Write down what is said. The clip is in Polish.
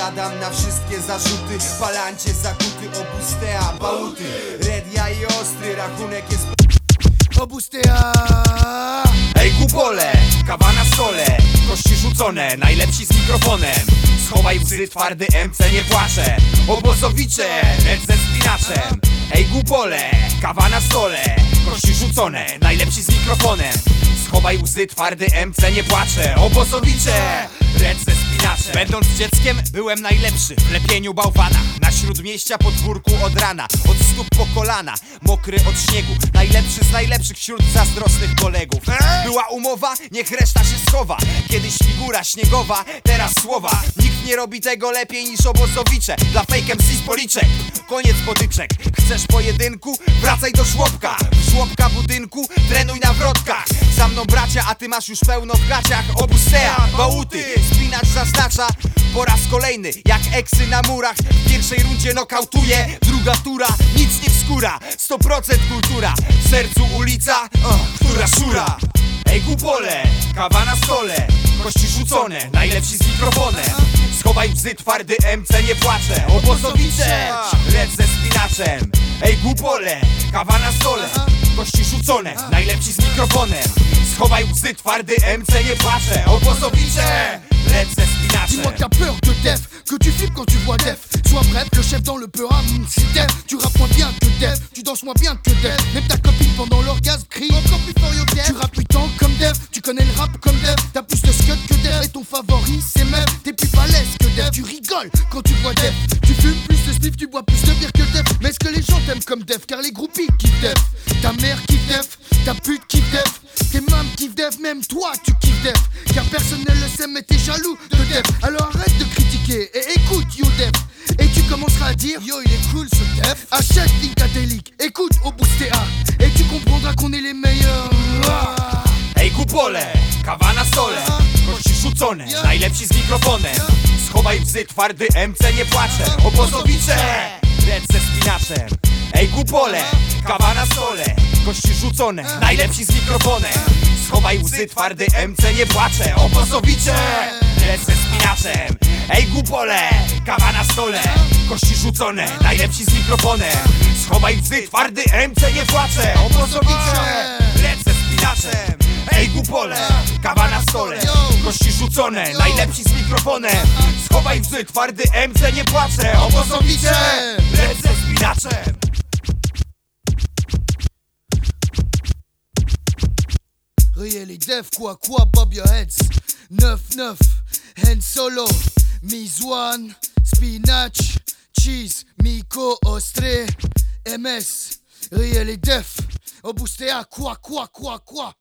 Odpowiadam na wszystkie zarzuty. Palancie zakuty, obustea, bałuty. Red, ja i ostry, rachunek jest Obustea. Ej kupole, kawa na stole, kości rzucone, najlepsi z mikrofonem. Schowaj łzy, twardy MC nie płacze. Obozowicze, red ze spinaczem. Ej kupole, kawa na stole, kości rzucone, najlepsi z mikrofonem. Schowaj łzy, twardy MC nie płacze. Obozowicze, red ze spinaczem. Będąc dzieckiem byłem najlepszy w lepieniu bałwana. Na śródmieścia podwórku od rana, od stóp po kolana, mokry od śniegu. Najlepszy z najlepszych wśród zazdrosnych kolegów. Była umowa, niech reszta się schowa. Kiedyś figura śniegowa, teraz słowa. Nikt nie robi tego lepiej niż Obozowicze. Dla fake MC z policzek, koniec potyczek. Chcesz pojedynku? Wracaj do żłobka. W żłobka budynku, trenuj na wrotkach. Za mną bracia, a ty masz już pełno w gaciach. Obustea, bałuty, spinacz zaznacza. Po raz kolejny, jak eksy na murach. W pierwszej rundzie nokautuje, druga tura, nic nie wskóra. 100% kultura, w sercu ulica, która szura. Ej kupole, kawa na stole, kości rzucone, najlepsi z mikrofonem. Schowaj łzy, twardy MC nie płacze. Obozowicze, red ze spinaczem. Ej kupole, kawa na stole, kości rzucone, najlepsi z mikrofonem. Schowaj łzy, twardy MC nie płacze. Obozowicze, red ze spinaczem. Dis-moi que t'as peur de Def, que tu flippes quand tu vois Def. Sois bref, le chef dans le peu, c'est Def. Tu rappes moins bien que Def, tu danses moins bien que Def. Même ta copine pendant l'orgasme crie encore plus fort yo Def. Tu rappes putain comme Def, tu connais le rap comme Def. T'as plus de scud que Def, et ton favori c'est Meuf. T'es plus balèze que Def, tu rigoles quand tu vois Def. Tu fumes plus de spliff, tu bois plus de bière que Def. Mais est-ce que les gens t'aiment comme Def? Car les groupies kiffent Def. Ta mère kiffe Def, ta pute kiffe Def. Tes mômes kiffent Def, même toi tu kiffes Def. Car personne ne le sait mais t'es jaloux de Def. Alors arrête de critiquer et écoute yo Def. Et tu commenceras à dire yo il est cool ce Def. Achète Linkadelic, écoute Obustea. Et tu comprendras qu'on est les meilleurs. Ej kupole, kawa na stole, kości rzucone, najlepsi z mikrofonem. Schowaj łzy, twardy MC nie płacze. Obozowicze, red ze spinaczem. Ej kupole, kawa na stole, kości rzucone, najlepsi z mikrofonem. Schowaj łzy, twardy MC nie płacze. Obozowicze, red ze spinaczem. Ej kupole, kawa na stole, kości rzucone, najlepsi z mikrofonem. Schowaj łzy, twardy MC nie płacze. Obozowicze, red ze spinaczem. Ej kupole, kawa na stole, kości rzucone, najlepsi z mikrofonem. Schowaj łzy, twardy MC nie płacze. Obozowicze, red ze spinaczem. Riez les Def, quoi, bob your heads. 9-9, Han Solo, Mizwan, Spinach, Cheese, Miko, Ostre, MS. Riez les Def, Obustea, quoi.